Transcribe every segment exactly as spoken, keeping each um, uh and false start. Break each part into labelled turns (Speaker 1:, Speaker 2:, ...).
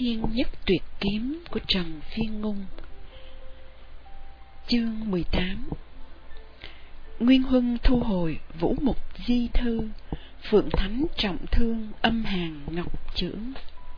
Speaker 1: Thiên Nhất Tuyệt Kiếm của Trần Phiên Ngôn. Chương mười tám. Nguyên Huân thu hồi Vũ Mục Di Thư, Phượng Thánh trọng thương âm hàn ngọc chưởng.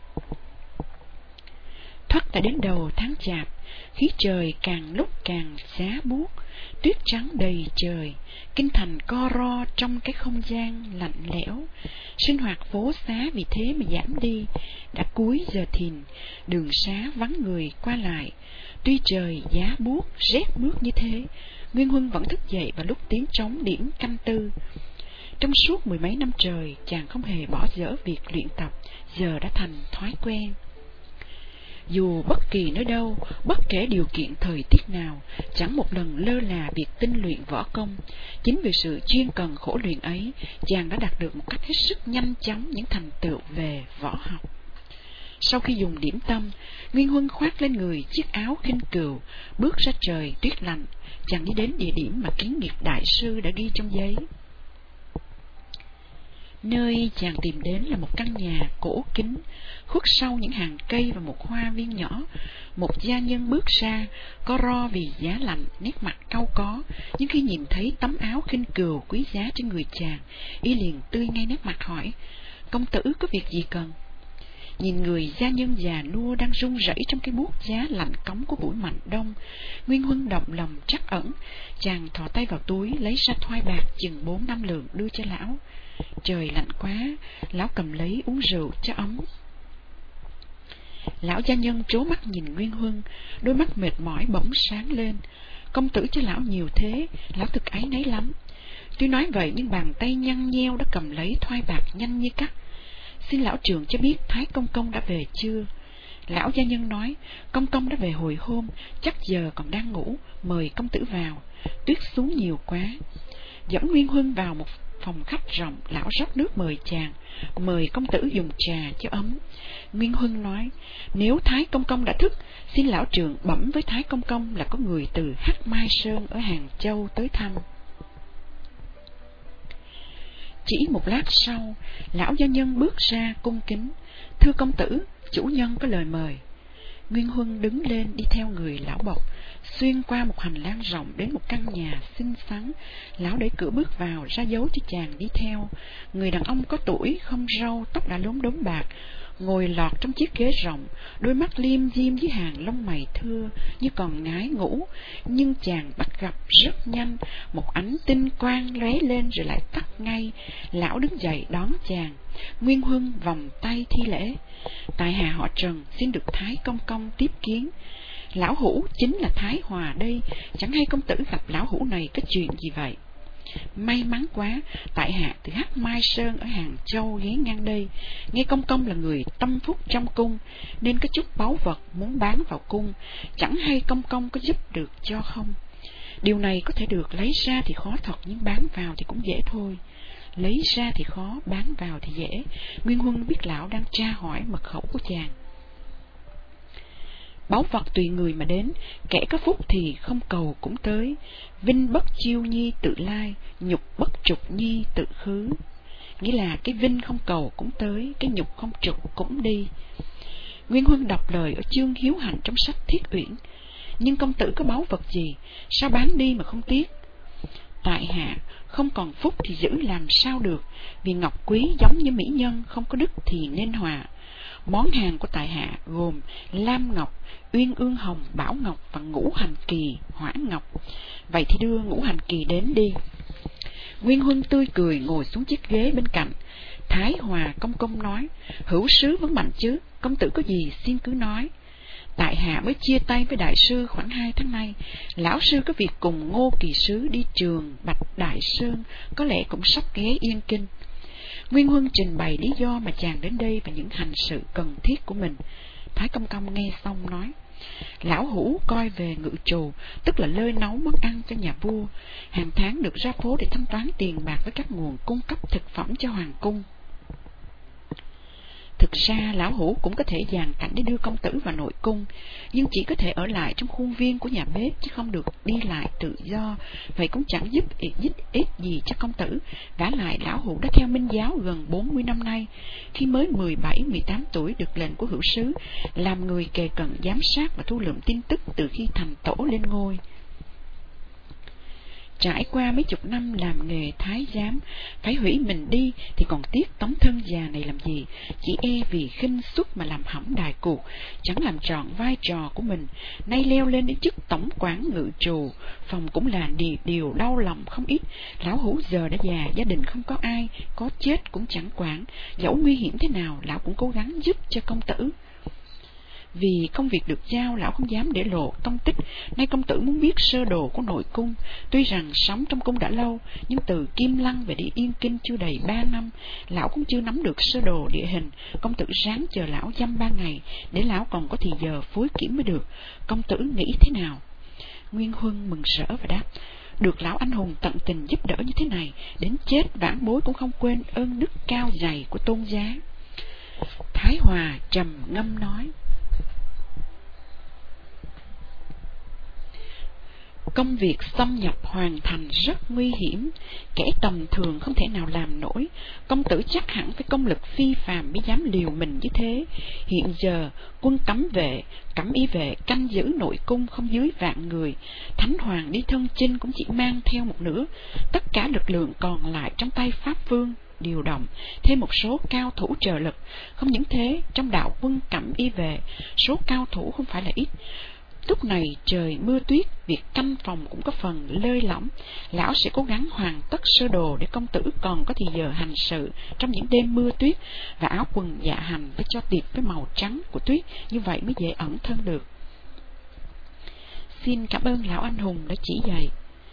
Speaker 1: Thoát đã đến đầu tháng Chạp, khí trời càng lúc càng giá buốt, tuyết trắng đầy trời, kinh thành co ro trong cái không gian lạnh lẽo. Sinh hoạt phố xá vì thế mà giảm đi, đã cuối giờ thìn, đường xá vắng người qua lại. Tuy trời giá buốt rét mướt như thế, Nguyên Huân vẫn thức dậy vào lúc tiếng trống điểm canh tư. Trong suốt mười mấy năm trời, chàng không hề bỏ dở việc luyện tập, giờ đã thành thói quen. Dù bất kỳ nơi đâu, bất kể điều kiện thời tiết nào, chẳng một lần lơ là việc tinh luyện võ công. Chính vì sự chuyên cần khổ luyện ấy, chàng đã đạt được một cách hết sức nhanh chóng những thành tựu về võ học. Sau khi dùng điểm tâm, Nguyên Huân khoác lên người chiếc áo khinh cừu, bước ra trời tuyết lạnh. Chàng đi đến địa điểm mà Kiến Nghiệp đại sư đã ghi trong giấy. Nơi chàng tìm đến là một căn nhà cổ kính, khuất sau những hàng cây và một hoa viên nhỏ. Một gia nhân bước ra, có ro vì giá lạnh, nét mặt cau có, nhưng khi nhìn thấy tấm áo khinh cừu quý giá trên người chàng, y liền tươi ngay nét mặt hỏi: "Công tử có việc gì cần?" Nhìn người gia nhân già nua đang run rẩy trong cái buốt giá lạnh cống của buổi mạnh đông, Nguyên Huân động lòng trắc ẩn. Chàng thò tay vào túi lấy ra thoai bạc chừng bốn năm lượng đưa cho lão. Trời lạnh quá, lão cầm lấy uống rượu cho ấm. Lão gia nhân trố mắt nhìn Nguyên Huân, đôi mắt mệt mỏi bỗng sáng lên. Công tử cho lão nhiều thế, lão thực áy náy lắm. Tuy nói vậy nhưng bàn tay nhăn nheo đã cầm lấy thoai bạc nhanh như cắt. "Xin lão trưởng cho biết Thái công công đã về chưa?" Lão gia nhân nói: "Công công đã về hồi hôm, chắc giờ còn đang ngủ, mời công tử vào. Tuyết xuống nhiều quá." Dẫn Nguyên Huân vào một phòng khách rộng, lão rót nước mời chàng, mời công tử dùng trà cho ấm. Nguyên Huân nói: "Nếu Thái công công đã thức, xin lão trưởng bẩm với Thái công công là có người từ Hắc Mai Sơn ở Hàng Châu tới thăm." Chỉ một lát sau, lão gia nhân bước ra cung kính: "Thưa công tử, chủ nhân có lời mời." Nguyên Huân đứng lên đi theo người lão bộc, xuyên qua một hành lang rộng đến một căn nhà xinh xắn. Lão đẩy cửa bước vào, ra dấu cho chàng đi theo. Người đàn ông có tuổi, không râu, tóc đã lốm đốm bạc, ngồi lọt trong chiếc ghế rộng, đôi mắt liêm diêm với hàng lông mày thưa như còn ngái ngủ. Nhưng chàng bắt gặp rất nhanh, một ánh tinh quang lóe lên rồi lại tắt ngay. Lão đứng dậy đón chàng. Nguyên Huân vòng tay thi lễ: "Tại hạ họ Trần, xin được Thái công công tiếp kiến." "Lão hữu chính là Thái Hòa đây, chẳng hay công tử gặp lão hữu này có chuyện gì vậy?" "May mắn quá, tại hạ từ Hắc Mai Sơn ở Hàng Châu ghé ngang đây, nghe công công là người tâm phúc trong cung, nên có chút báu vật muốn bán vào cung, chẳng hay công công có giúp được cho không?" "Điều này có thể được, lấy ra thì khó thật, nhưng bán vào thì cũng dễ thôi." Lấy ra thì khó, bán vào thì dễ. Nguyên Huân biết lão đang tra hỏi mật khẩu của chàng. Báu vật tùy người mà đến, kẻ có phúc thì không cầu cũng tới. Vinh bất chiêu nhi tự lai, nhục bất trục nhi tự khứ. Nghĩa là cái vinh không cầu cũng tới, cái nhục không trục cũng đi. Nguyên Huân đọc lời ở chương hiếu hạnh trong sách Thiết Uyển: "Nhưng công tử có báu vật gì, sao bán đi mà không tiếc?" "Tại hạ không còn phúc thì giữ làm sao được, vì ngọc quý giống như mỹ nhân, không có đức thì nên hòa. Món hàng của tại hạ gồm lam ngọc, uyên ương hồng, bảo ngọc và ngũ hành kỳ, hỏa ngọc. Vậy thì đưa ngũ hành kỳ đến đi." Nguyên Huân tươi cười ngồi xuống chiếc ghế bên cạnh. Thái Hòa công công nói: "Hữu sứ vẫn mạnh chứ, công tử có gì xin cứ nói." "Tại hạ mới chia tay với đại sư khoảng hai tháng nay, lão sư có việc cùng Ngô kỳ sứ đi Trường Bạch Đại Sơn, có lẽ cũng sắp ghé Yên Kinh." Nguyên Huân trình bày lý do mà chàng đến đây và những hành sự cần thiết của mình. Thái công công nghe xong nói: "Lão hữu coi về ngự trù, tức là lơi nấu món ăn cho nhà vua, hàng tháng được ra phố để thanh toán tiền bạc với các nguồn cung cấp thực phẩm cho hoàng cung. Thực ra lão hủ cũng có thể dàn cảnh để đưa công tử vào nội cung, nhưng chỉ có thể ở lại trong khuôn viên của nhà bếp, chứ không được đi lại tự do. Vậy cũng chẳng giúp ích ích gì cho công tử. Vả lại lão hủ đã theo Minh giáo gần bốn mươi năm nay. Khi mới mười bảy mười tám tuổi được lệnh của hữu sứ làm người kề cận giám sát và thu lượm tin tức từ khi thành tổ lên ngôi. Trải qua mấy chục năm làm nghề thái giám, phải hủy mình đi thì còn tiếc tấm thân già này làm gì, chỉ e vì khinh suất mà làm hỏng đại cuộc, chẳng làm trọn vai trò của mình. Nay leo lên đến chức tổng quản ngự trù, phòng cũng là điều, điều đau lòng không ít. Lão hủ giờ đã già, gia đình không có ai, có chết cũng chẳng quản, dẫu nguy hiểm thế nào lão cũng cố gắng giúp cho công tử. Vì công việc được giao, lão không dám để lộ tông tích. Nay công tử muốn biết sơ đồ của nội cung. Tuy rằng sống trong cung đã lâu, nhưng từ Kim Lăng về đi Yên Kinh chưa đầy ba năm, lão cũng chưa nắm được sơ đồ địa hình. Công tử ráng chờ lão dăm ba ngày, để lão còn có thì giờ phối kiểm mới được. Công tử nghĩ thế nào? Nguyên Huân mừng rỡ và đáp: được lão anh hùng tận tình giúp đỡ như thế này, đến chết vãn bối cũng không quên ơn đức cao dày của tôn giá. Thái Hòa trầm ngâm nói: công việc xâm nhập hoàn thành rất nguy hiểm, kẻ tầm thường không thể nào làm nổi. Công tử chắc hẳn phải công lực phi phàm mới dám liều mình như thế. Hiện giờ quân cấm vệ, cẩm y vệ canh giữ nội cung không dưới vạn người. Thánh hoàng đi thân chinh cũng chỉ mang theo một nửa. Tất cả lực lượng còn lại trong tay Pháp Vương điều động, thêm một số cao thủ trợ lực. Không những thế, trong đạo quân cẩm y vệ, số cao thủ không phải là ít. Lúc này trời mưa tuyết, việc canh phòng cũng có phần lơi lỏng. Lão sẽ cố gắng hoàn tất sơ đồ để công tử còn có thì giờ hành sự trong những đêm mưa tuyết, và áo quần dạ hành phải cho tiệp với màu trắng của tuyết, như vậy mới dễ ẩn thân được. Xin cảm ơn lão anh hùng đã chỉ dạy.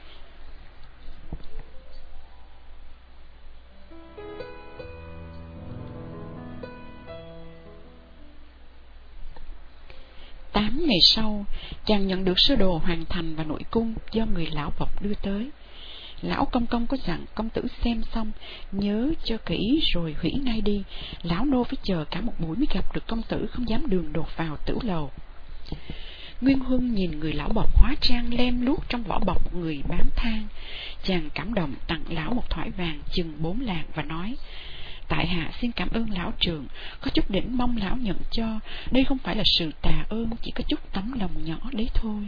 Speaker 1: Tám ngày sau, chàng nhận được sơ đồ hoàn thành và nội cung do người lão bộc đưa tới. Lão công công có dặn công tử xem xong, nhớ cho kỹ rồi hủy ngay đi. Lão nô phải chờ cả một buổi mới gặp được công tử, không dám đường đột vào tửu lầu. Nguyên Huân nhìn người lão bộc hóa trang lem luốc trong vỏ bọc người bán than. Chàng cảm động tặng lão một thỏi vàng chừng bốn lạng và nói: tại hạ xin cảm ơn lão trường, có chút đỉnh mong lão nhận cho. Đây không phải là sự tạ ơn, chỉ có chút tấm lòng nhỏ đấy thôi.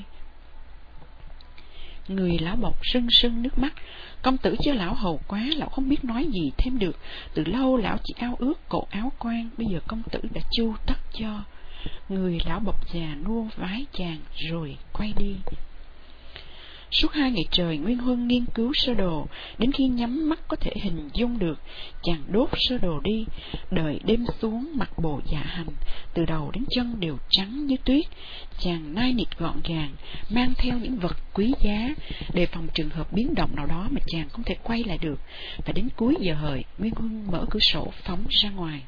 Speaker 1: Người lão bộc rưng rưng nước mắt. Công tử cho lão hầu quá, lão không biết nói gì thêm được. Từ lâu lão chỉ ao ước cổ áo quan, bây giờ công tử đã chu tất cho. Người lão bộc già nua vái chàng rồi quay đi. Suốt hai ngày trời, Nguyên Huân nghiên cứu sơ đồ, đến khi nhắm mắt có thể hình dung được, chàng đốt sơ đồ đi. Đợi đêm xuống, mặc bộ dạ hành, từ đầu đến chân đều trắng như tuyết. Chàng nai nịt gọn gàng, mang theo những vật quý giá, đề phòng trường hợp biến động nào đó mà chàng không thể quay lại được. Và đến cuối giờ hợi, Nguyên Huân mở cửa sổ phóng ra ngoài.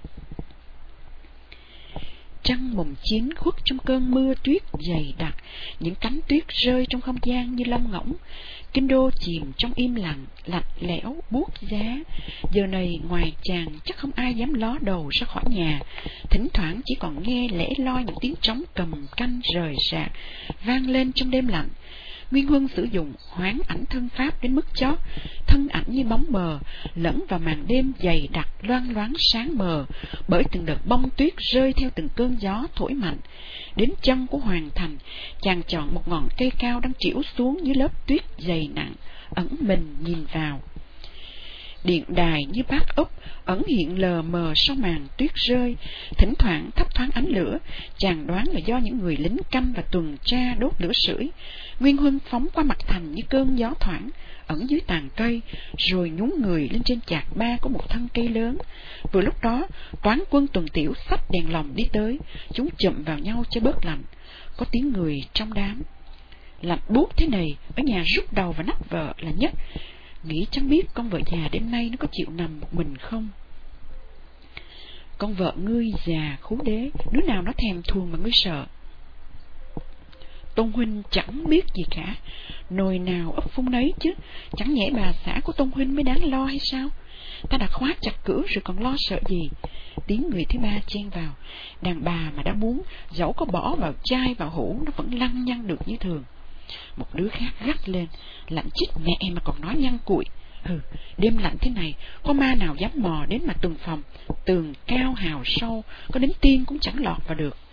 Speaker 1: Trăng mùng chín khuất trong cơn mưa tuyết dày đặc, những cánh tuyết rơi trong không gian như lông ngỗng. Kinh đô chìm trong im lặng, lạnh lẽo, buốt giá. Giờ này ngoài chàng chắc không ai dám ló đầu ra khỏi nhà. Thỉnh thoảng chỉ còn nghe lẻ loi những tiếng trống cầm canh rời rạc vang lên trong đêm lạnh. Nguyên Huân sử dụng hoán ảnh thân pháp đến mức chót, thân ảnh như bóng mờ lẫn vào màn đêm dày đặc loang loáng sáng mờ bởi từng đợt bông tuyết rơi theo từng cơn gió thổi mạnh. Đến chân của Hoàng Thành, chàng chọn một ngọn cây cao đang trĩu xuống dưới lớp tuyết dày nặng, ẩn mình nhìn vào. Điện đài như bát úp ẩn hiện lờ mờ sau màn tuyết rơi, thỉnh thoảng thấp thoáng ánh lửa. Chàng đoán là do những người lính canh và tuần tra đốt lửa sưởi. Nguyên Huân phóng qua mặt thành như cơn gió thoảng, ẩn dưới tàn cây, rồi nhún người lên trên chạc ba của một thân cây lớn. Vừa lúc đó, toán quân tuần tiểu xách đèn lồng đi tới, chúng chụm vào nhau cho bớt lạnh. Có tiếng người trong đám: lạnh buốt thế này, ở nhà rút đầu và nắp vợ là nhất. Nghĩ chẳng biết con vợ già đêm nay nó có chịu nằm một mình không? Con vợ ngươi già khú đế, đứa nào nó thèm thuồng mà ngươi sợ? Tôn huynh chẳng biết gì cả, nồi nào ấp phun nấy chứ, chẳng nhẽ bà xã của Tôn huynh mới đáng lo hay sao? Ta đã khóa chặt cửa rồi còn lo sợ gì? tiếng người thứ ba chen vào. Đàn bà mà đã muốn, dẫu có bỏ vào chai vào hũ, nó vẫn lăng nhăng được như thường. Một đứa khác gắt lên, lạnh chích mẹ mà còn nói nhăn cuội. Ừ, đêm lạnh thế này, có ma nào dám mò đến mà tường phòng, tường cao hào sâu, có đến tiên cũng chẳng lọt vào được.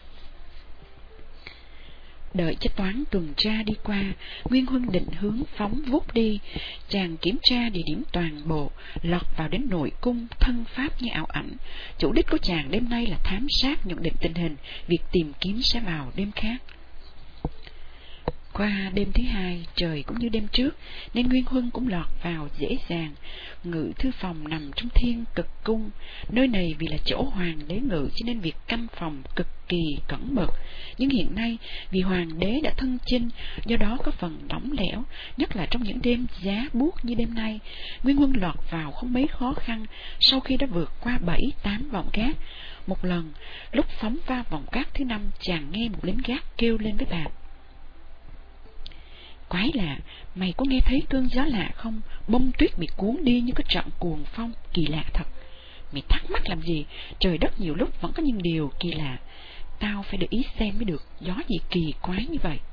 Speaker 1: Đợi cho toán tuần tra đi qua, Nguyên Huân định hướng phóng vút đi. Chàng kiểm tra địa điểm toàn bộ, lọt vào đến nội cung, thân pháp như ảo ảnh. Chủ đích của chàng đêm nay là thám sát, nhận định tình hình, việc tìm kiếm sẽ vào đêm khác. Qua đêm thứ hai, trời cũng như đêm trước, nên Nguyên Huân cũng lọt vào dễ dàng. Ngự thư phòng nằm trong Thiên Cực Cung. Nơi này vì là chỗ hoàng đế ngự, cho nên việc canh phòng cực kỳ cẩn mật. Nhưng hiện nay, vì hoàng đế đã thân chinh, do đó có phần lỏng lẻo, nhất là trong những đêm giá buốt như đêm nay. Nguyên Huân lọt vào không mấy khó khăn, sau khi đã vượt qua bảy tám vòng gác. Một lần, lúc phóng va vòng gác thứ năm, chàng nghe một lính gác kêu lên với bạn: Quái lạ, mày có nghe thấy cơn gió lạ không? Bông tuyết bị cuốn đi như cái trận cuồng phong, kỳ lạ thật. Mày thắc mắc làm gì? Trời đất nhiều lúc vẫn có những điều kỳ lạ. Tao phải để ý xem mới được, gió gì kỳ quái như vậy.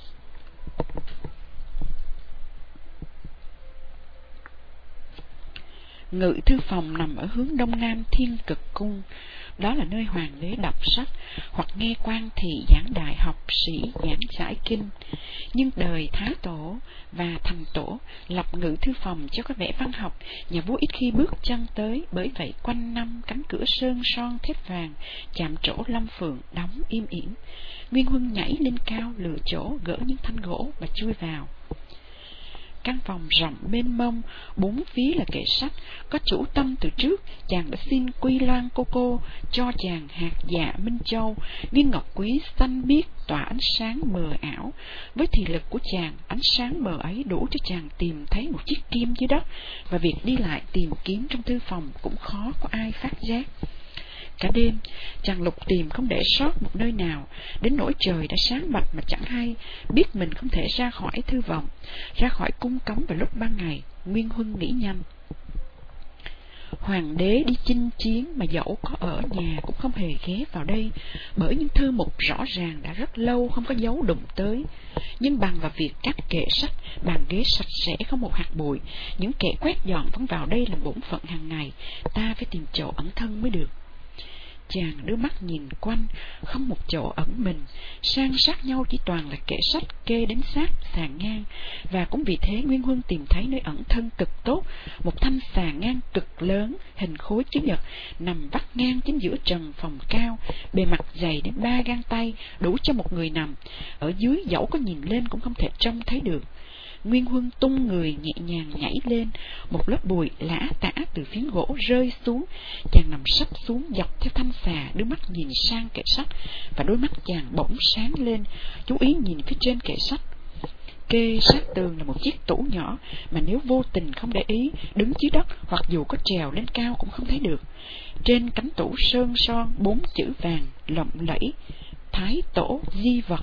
Speaker 1: Ngự thư phòng nằm ở hướng đông nam Thiên Cực Cung. Đó là nơi hoàng đế đọc sách hoặc nghe quan thị giảng đại học sĩ giảng giải kinh. Nhưng đời Thái Tổ và Thành Tổ lập ngự thư phòng cho có vẻ văn học, nhà vua ít khi bước chân tới, bởi vậy quanh năm cánh cửa sơn son thép vàng, chạm trổ long phượng đóng im ỉm. Nguyên Huân nhảy lên cao lựa chỗ, gỡ những thanh gỗ và chui vào. Căn phòng rộng mênh mông, bốn phía là kệ sách. Có chủ tâm từ trước, chàng đã xin Quy Loan cô cô cho chàng hạt dạ Minh Châu, viên ngọc quý xanh biếc tỏa ánh sáng mờ ảo. Với thị lực của chàng, ánh sáng mờ ấy đủ cho chàng tìm thấy một chiếc kim dưới đất, và việc đi lại tìm kiếm trong thư phòng cũng khó có ai phát giác. Cả đêm, chàng lục tìm không để sót một nơi nào, đến nỗi trời đã sáng bạch mà chẳng hay, biết mình không thể ra khỏi thư vọng, ra khỏi cung cấm vào lúc ban ngày. Nguyên Huân nghĩ nhanh. Hoàng đế đi chinh chiến mà dẫu có ở nhà cũng không hề ghé vào đây, bởi những thư mục rõ ràng đã rất lâu không có dấu đụng tới. Nhưng bằng vào việc các kệ sách, bàn ghế sạch sẽ không một hạt bụi, những kẻ quét dọn vẫn vào đây là bổn phận hàng ngày, ta phải tìm chỗ ẩn thân mới được. Chàng đưa mắt nhìn quanh, không một chỗ ẩn mình, san sát nhau chỉ toàn là kệ sách kê đến sát sàn ngang, và cũng vì thế Nguyên Huân tìm thấy nơi ẩn thân cực tốt, một thanh sàn ngang cực lớn, hình khối chữ nhật, nằm vắt ngang chính giữa trần phòng cao, bề mặt dày đến ba gang tay, đủ cho một người nằm. Ở dưới dẫu có nhìn lên cũng không thể trông thấy được. Nguyên Huân tung người nhẹ nhàng nhảy lên, một lớp bụi lã tả từ phiến gỗ rơi xuống. Chàng nằm sấp xuống dọc theo thanh xà, đưa mắt nhìn sang kệ sách, và đôi mắt chàng bỗng sáng lên, chú ý nhìn phía trên kệ sách. Kê sát tường là một chiếc tủ nhỏ, mà nếu vô tình không để ý, đứng dưới đất hoặc dù có trèo lên cao cũng không thấy được. Trên cánh tủ sơn son bốn chữ vàng lộng lẫy: Thái Tổ di vật.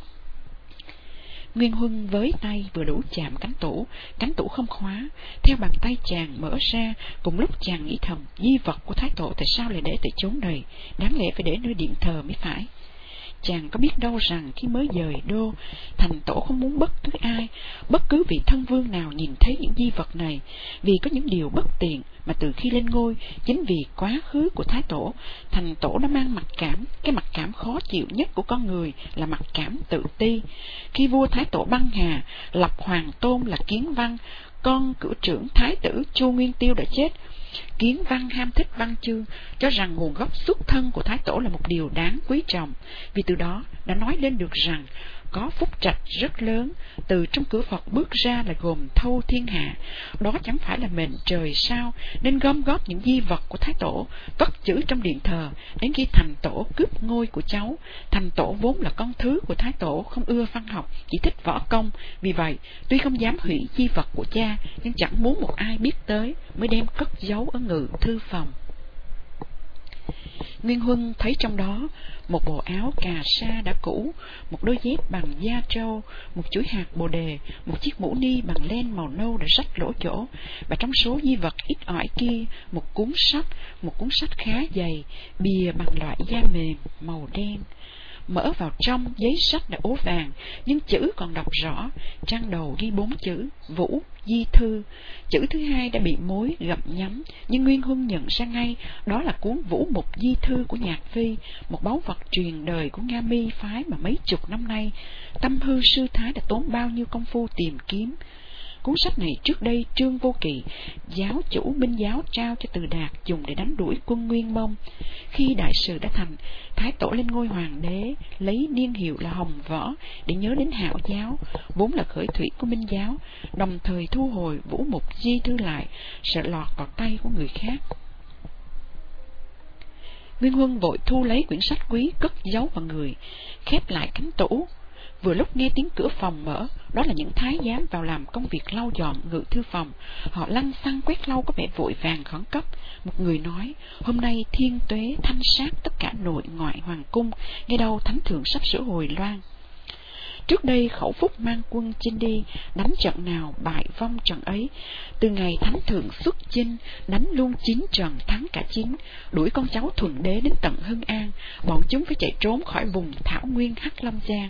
Speaker 1: Nguyên Huân với tay vừa đủ chạm cánh tủ, cánh tủ không khóa. Theo bàn tay chàng mở ra, cùng lúc chàng nghĩ thầm, di vật của Thái Tổ tại sao lại để tại chốn này, đáng lẽ phải để nơi điện thờ mới phải. Chàng có biết đâu rằng khi mới dời đô, Thành Tổ không muốn bất cứ ai, bất cứ vị thân vương nào nhìn thấy những di vật này, vì có những điều bất tiện mà từ khi lên ngôi, chính vì quá khứ của Thái Tổ, Thành Tổ đã mang mặc cảm. Cái mặc cảm khó chịu nhất của con người là mặc cảm tự ti. Khi vua Thái Tổ băng hà, lập hoàng tôn là Kiến Văn, con cửu trưởng thái tử Chu Nguyên Tiêu đã chết. Kiến Văn ham thích văn chương, cho rằng nguồn gốc xuất thân của Thái Tổ là một điều đáng quý trọng, vì từ đó đã nói lên được rằng có phúc trạch rất lớn, từ trong cửa Phật bước ra là gồm thâu thiên hạ. Đó chẳng phải là mệnh trời sao, nên gom góp những di vật của Thái Tổ, cất trữ trong điện thờ, đến khi Thành Tổ cướp ngôi của cháu. Thành Tổ vốn là con thứ của Thái Tổ, không ưa văn học, chỉ thích võ công, vì vậy tuy không dám hủy di vật của cha, nhưng chẳng muốn một ai biết tới, mới đem cất giấu ở ngự thư phòng. Nguyên Huân thấy trong đó một bộ áo cà sa đã cũ, một đôi dép bằng da trâu, một chuỗi hạt bồ đề, một chiếc mũ ni bằng len màu nâu đã rách lỗ chỗ, và trong số di vật ít ỏi kia, một cuốn sách, một cuốn sách khá dày, bìa bằng loại da mềm màu đen. Mở vào trong, giấy sách đã ố vàng, nhưng chữ còn đọc rõ. Trang đầu ghi bốn chữ Vũ Di Thư. Chữ thứ hai đã bị mối gặm nhấm, nhưng Nguyên Huân nhận ra ngay đó là cuốn Vũ Mục Di Thư của Nhạc Phi, một báu vật truyền đời của Nga Mi phái mà mấy chục năm nay Tâm Hư sư thái đã tốn bao nhiêu công phu tìm kiếm. Cuốn sách này trước đây Trương Vô Kỵ, giáo chủ binh giáo, trao cho Từ Đạt dùng để đánh đuổi quân Nguyên Mông. Khi đại sự đã thành, Thái Tổ lên ngôi hoàng đế, lấy niên hiệu là Hồng Võ để nhớ đến Hạo giáo, vốn là khởi thủy của Minh giáo, đồng thời thu hồi Vũ Mục Di Thư lại, sợ lọt vào tay của người khác. Nguyên Huân vội thu lấy quyển sách quý, cất giấu vào người, khép lại cánh tủ. Vừa lúc nghe tiếng cửa phòng mở, đó là những thái giám vào làm công việc lau dọn ngự thư phòng. Họ lăn xăng quét lau có vẻ vội vàng khẩn cấp. Một người nói, hôm nay thiên tuế thanh sát tất cả nội ngoại hoàng cung, nghe đâu thánh thượng sắp sửa hồi loan. Trước đây Khẩu Phúc mang quân chinh đi, đánh trận nào bại vong trận ấy. Từ ngày thánh thượng xuất chinh, đánh luôn chín trận, thắng cả chín, đuổi con cháu thuận đế đến tận Hưng An, bọn chúng phải chạy trốn khỏi vùng thảo nguyên Hắc Lâm Giang.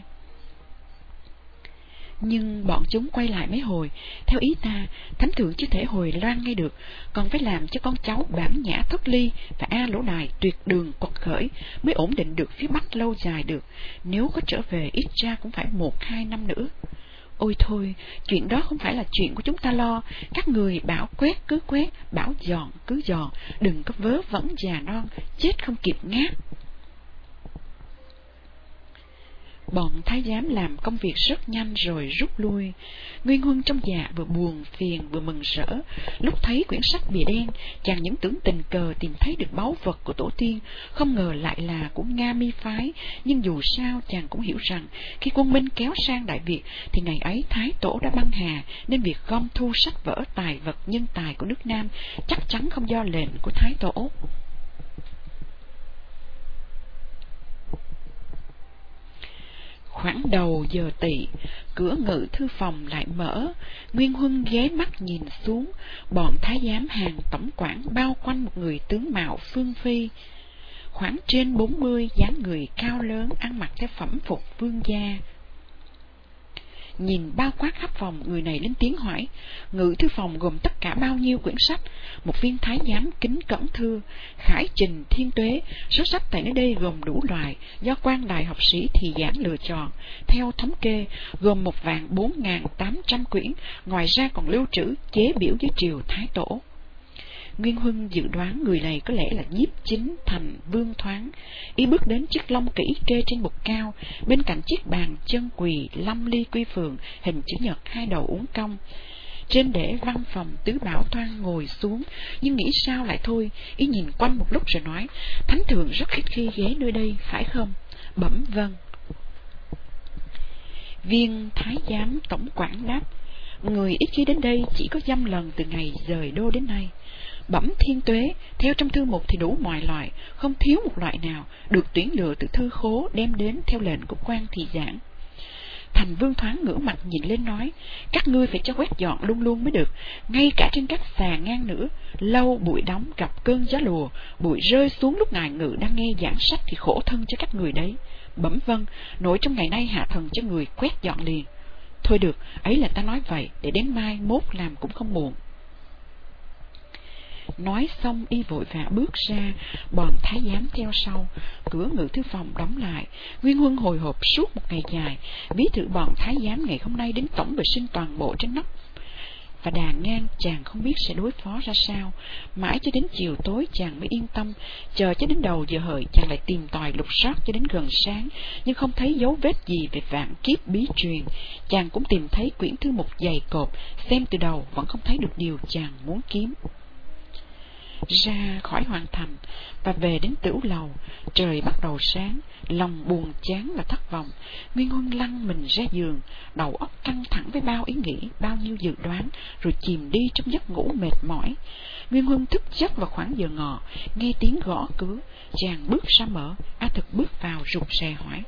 Speaker 1: Nhưng bọn chúng quay lại mấy hồi, theo ý ta, thánh thượng chưa thể hồi loan ngay được, còn phải làm cho con cháu Bản Nhã Thất Ly và A Lỗ Đài tuyệt đường quật khởi mới ổn định được phía Bắc lâu dài được. Nếu có trở về ít ra cũng phải một hai năm nữa. Ôi thôi, chuyện đó không phải là chuyện của chúng ta lo. Các người bảo quét cứ quét, bảo dọn cứ dọn, đừng có vớ vẩn già non, chết không kịp ngáp. Bọn thái giám làm công việc rất nhanh rồi rút lui. Nguyên Huân trong dạ vừa buồn phiền vừa mừng rỡ. Lúc thấy quyển sách bìa đen, chàng những tưởng tình cờ tìm thấy được báu vật của tổ tiên, không ngờ lại là của Nga Mi phái. Nhưng dù sao chàng cũng hiểu rằng khi quân Minh kéo sang Đại Việt thì ngày ấy Thái Tổ đã băng hà, nên việc gom thu sách vở tài vật nhân tài của nước Nam chắc chắn không do lệnh của Thái Tổ. Khoảng đầu giờ tỵ, cửa ngự thư phòng lại mở. Nguyên Huân ghé mắt nhìn xuống, bọn thái giám hàng tổng quản bao quanh một người tướng mạo phương phi, khoảng trên bốn mươi, dáng người cao lớn, ăn mặc theo phẩm phục vương gia. Nhìn bao quát khắp phòng, người này lên tiếng hỏi, ngự thư phòng gồm tất cả bao nhiêu quyển sách? Một viên thái giám kính cẩn thưa, khải trình thiên tuế, số sách tại nơi đây gồm đủ loại, do quan đài học sĩ thì giảng lựa chọn. Theo thống kê, gồm một vạn bốn ngàn tám trăm quyển, ngoài ra còn lưu trữ chế biểu dưới triều Thái Tổ. Nguyên Huân dự đoán người này có lẽ là Nhiếp Chính Thành Vương Thoáng. Y bước đến chiếc long kỷ kê trên bục cao, bên cạnh chiếc bàn chân quỳ lâm ly quy phường hình chữ nhật hai đầu uốn cong. Trên để văn phòng tứ bảo Thoan ngồi xuống, nhưng nghĩ sao lại thôi. Y nhìn quanh một lúc rồi nói, thánh thượng rất ít khi ghé nơi đây, phải không? Bẩm vâng. Viên thái giám tổng quản đáp, người ít khi đến đây chỉ có dăm lần từ ngày rời đô đến nay. Bẩm thiên tuế, theo trong thư mục thì đủ mọi loại, không thiếu một loại nào, được tuyển lựa từ thư khố đem đến theo lệnh của quan thị giảng. Thành Vương Thoáng ngửa mặt nhìn lên nói, các ngươi phải cho quét dọn luôn luôn mới được, ngay cả trên các xà ngang nữa. Lâu bụi đóng gặp cơn gió lùa, bụi rơi xuống lúc ngài ngự đang nghe giảng sách thì khổ thân cho các người đấy. Bẩm vâng, nổi trong ngày nay hạ thần cho người quét dọn liền. Thôi được, ấy là ta nói vậy, để đến mai mốt làm cũng không muộn. Nói xong y vội vã bước ra, bọn thái giám theo sau, cửa ngự thư phòng đóng lại. Nguyên Huân hồi hộp suốt một ngày dài, ví thử bọn thái giám ngày hôm nay đến tổng vệ sinh toàn bộ trên nóc và đàn ngang, chàng không biết sẽ đối phó ra sao. Mãi cho đến chiều tối chàng mới yên tâm, chờ cho đến đầu giờ hợi chàng lại tìm tòi lục soát cho đến gần sáng, nhưng không thấy dấu vết gì về vạn kiếp bí truyền. Chàng cũng tìm thấy quyển thư mục dày cộp, xem từ đầu vẫn không thấy được điều chàng muốn kiếm. ra khỏi hoàng thành và về đến tửu lầu. Trời bắt đầu sáng, lòng buồn chán và thất vọng. Nguyên Huân lăn mình ra giường, đầu óc căng thẳng với bao ý nghĩ, bao nhiêu dự đoán, rồi chìm đi trong giấc ngủ mệt mỏi. Nguyên Huân thức giấc vào khoảng giờ ngọ, nghe tiếng gõ cửa. Chàng bước ra mở. A Thực bước vào rụt rè hỏi: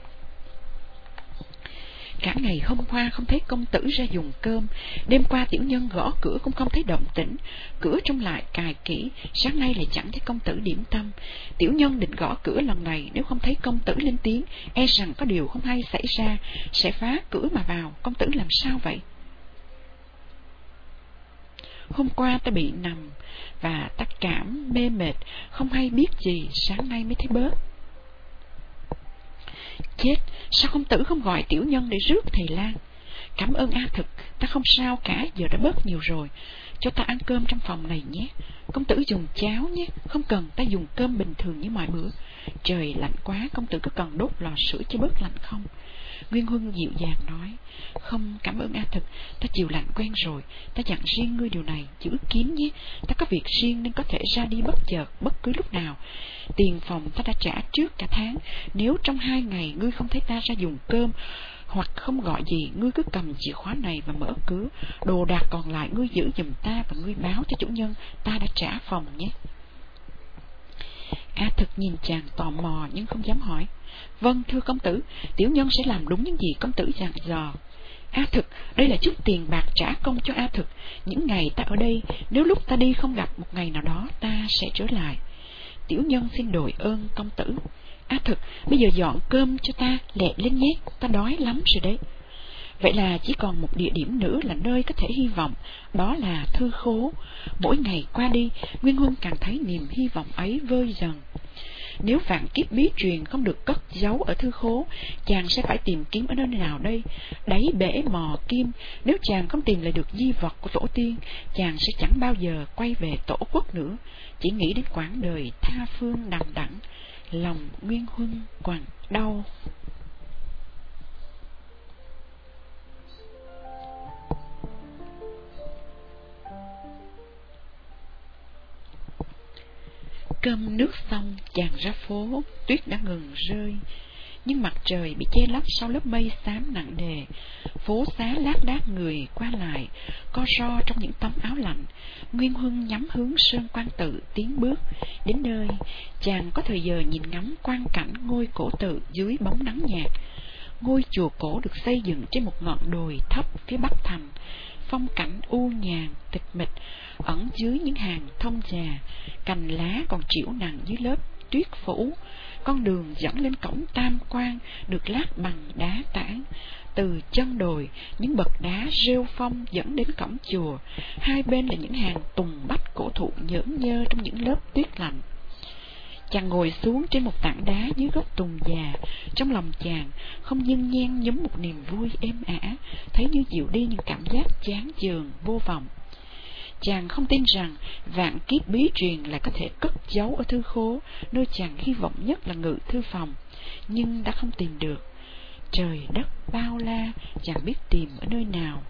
Speaker 1: cả ngày hôm qua không thấy công tử ra dùng cơm, đêm qua tiểu nhân gõ cửa cũng không thấy động tĩnh, cửa trong lại cài kỹ, sáng nay lại chẳng thấy công tử điểm tâm. Tiểu nhân định gõ cửa lần này, nếu không thấy công tử lên tiếng, e rằng có điều không hay xảy ra, sẽ phá cửa mà vào. Công tử làm sao vậy? Hôm qua ta bị nằm và ta cảm mê mệt, không hay biết gì, sáng nay mới thấy bớt. Chết, sao công tử không gọi tiểu nhân để rước thầy lang? Cảm ơn A Thực, ta không sao cả, giờ đã bớt nhiều rồi. Cho ta ăn cơm trong phòng này nhé. Công tử dùng cháo nhé, không cần ta dùng cơm bình thường như mọi bữa. Trời lạnh quá, công tử có cần đốt lò sưởi cho bớt lạnh không? Nguyên Huân dịu dàng nói: không, cảm ơn A Thực, ta chịu lạnh quen rồi. Ta dặn riêng ngươi điều này, giữ kín nhé. Ta có việc riêng nên có thể ra đi bất chợt, bất cứ lúc nào. Tiền phòng ta đã trả trước cả tháng. Nếu trong hai ngày ngươi không thấy ta ra dùng cơm hoặc không gọi gì, ngươi cứ cầm chìa khóa này và mở cửa. Đồ đạc còn lại ngươi giữ giùm ta và ngươi báo cho chủ nhân ta đã trả phòng nhé. A Thực nhìn chàng tò mò nhưng không dám hỏi. Vâng, thưa công tử, tiểu nhân sẽ làm đúng những gì công tử dặn dò. A Thực, đây là chút tiền bạc trả công cho A Thực. Những ngày ta ở đây, nếu lúc ta đi không gặp, một ngày nào đó ta sẽ trở lại. Tiểu nhân xin đội ơn công tử. A Thực, bây giờ dọn cơm cho ta lẹ lên nhé, ta đói lắm rồi đấy. Vậy là chỉ còn một địa điểm nữa là nơi có thể hy vọng, đó là thư khố. Mỗi ngày qua đi, Nguyên Huân càng thấy niềm hy vọng ấy vơi dần. Nếu vạn kiếp bí truyền không được cất giấu ở thư khố, chàng sẽ phải tìm kiếm ở nơi nào đây? Đáy bể mò kim. Nếu chàng không tìm lại được di vật của tổ tiên, chàng sẽ chẳng bao giờ quay về tổ quốc nữa. Chỉ nghĩ đến quãng đời tha phương đằng đẵng, lòng Nguyên Huân quặn đau. Cơm nước xong, chàng ra phố. Tuyết đã ngừng rơi, nhưng mặt trời bị che lấp sau lớp mây xám nặng nề. Phố xá lác đác người qua lại, co ro trong những tấm áo lạnh. Nguyên Huân nhắm hướng Sơn Quan Tự tiến bước. Đến nơi, chàng có thời giờ nhìn ngắm quang cảnh ngôi cổ tự dưới bóng nắng nhạt. Ngôi chùa cổ được xây dựng trên một ngọn đồi thấp phía bắc thành. Phong cảnh u nhàn, tịch mịch, ẩn dưới những hàng thông già, cành lá còn trĩu nặng dưới lớp tuyết phủ. Con đường dẫn lên cổng tam quan được lát bằng đá tảng. Từ chân đồi, những bậc đá rêu phong dẫn đến cổng chùa. Hai bên là những hàng tùng bách cổ thụ nhởn nhơ trong những lớp tuyết lạnh. Chàng ngồi xuống trên một tảng đá dưới gốc tùng già. Trong lòng chàng không nhưng nhen nhúm một niềm vui êm ả, thấy như dịu đi những cảm giác chán chường vô vọng. Chàng không tin rằng vạn kiếp bí truyền lại có thể cất giấu ở thư khố, nơi chàng hy vọng nhất là ngự thư phòng, nhưng đã không tìm được. Trời đất bao la, chàng biết tìm ở nơi nào.